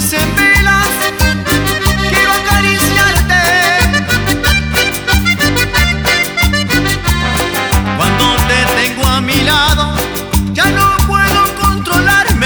noches en velas quiero acariciarte. Cuando te tengo a mi lado ya no puedo controlarme.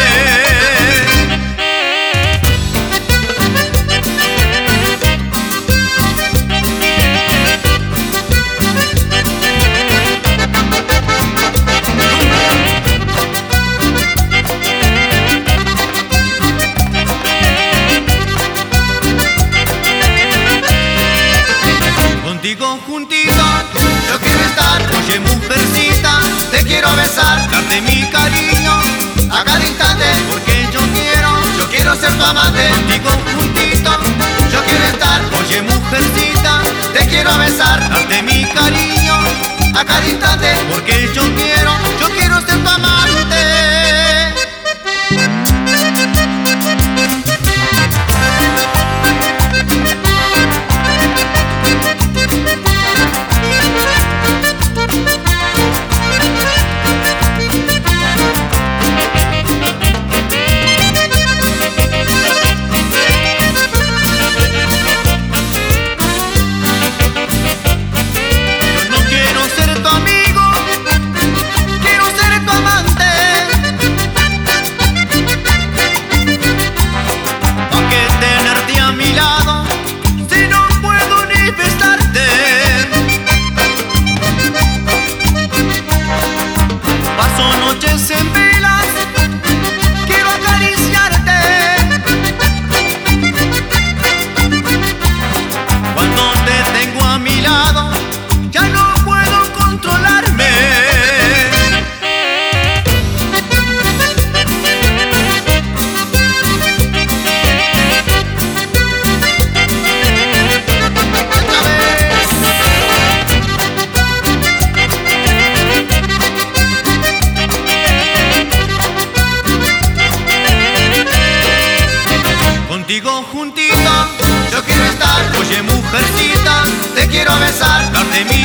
Contigo juntito yo quiero estar. Oye mujercita, te quiero besar, darte mi cariño a cada instante, porque yo quiero ser tu amante. Contigo juntito yo quiero estar. Oye mujercita, te quiero besar, darte mi cariño a cada instante, porque yo quiero ser tu amante. En velas quiero acariciarte. Cuando te tengo a mi lado ya no puedo controlarme. Contigo juntito yo quiero estar. Oye mujercita, te quiero besar, darte mi